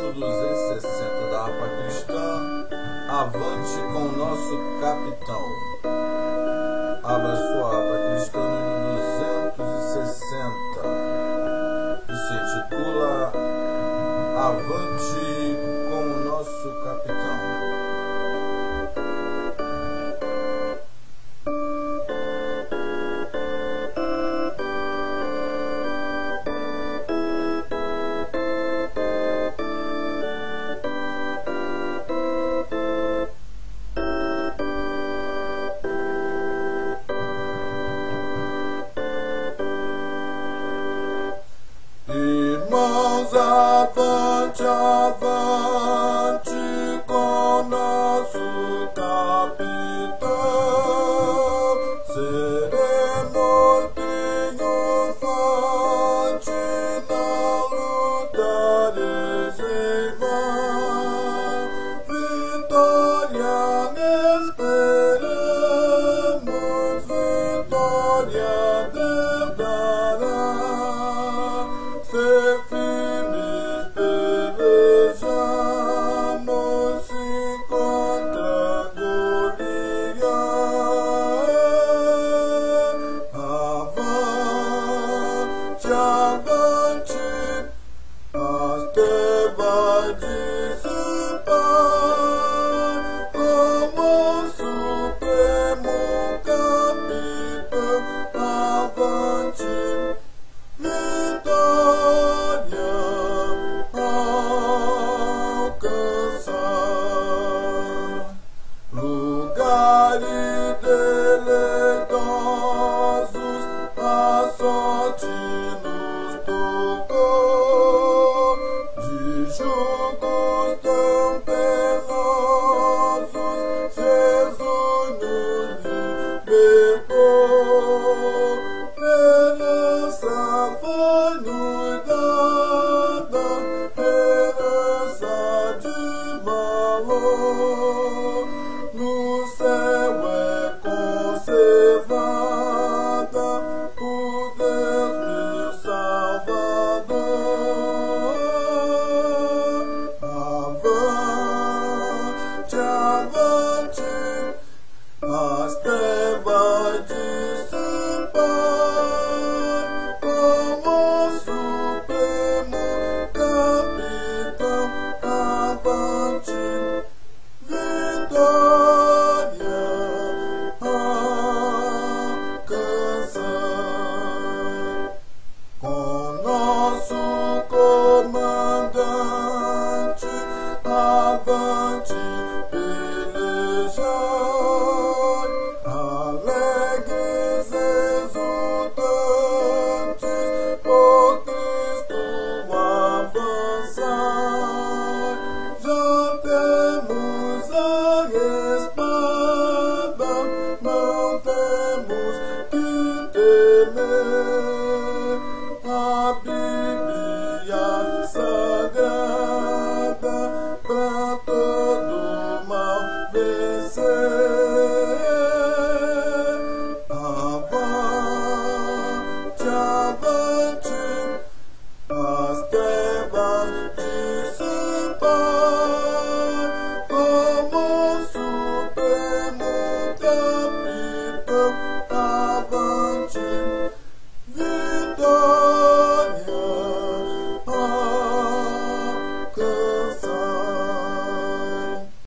260 da harpa cristã, avante com o nosso capitão. Abra sua harpa cristã no 260, que se intitula Avante com o nosso capitão. Irmãos, avante, avante com nosso capitão, seremos triunfantes, não lutares em vão, vitória esperamos, vitória Deus dará. Ser firmes pelejamos contra Golias. Avante, avante, as trevas dissipar, como supremo capitão. Avante, vitória alcançar, lugares deleitosos a sorte nos tocou, de jugos tão penosos Jesus nos libertou. Herança foi-nos dada, herança de valor, no céu é conservada por Deus meu Salvador. Avante, avante, as trevas dissipar, como supremo capitão. Avante, vitória alcançar, com nosso comandante. Avante, pelejar, alegres exultantes, por Cristo avançar. Já temos a espada, não temos que temer. A Bíblia sagrada pra todo mal vencer. Avante, avante, as trevas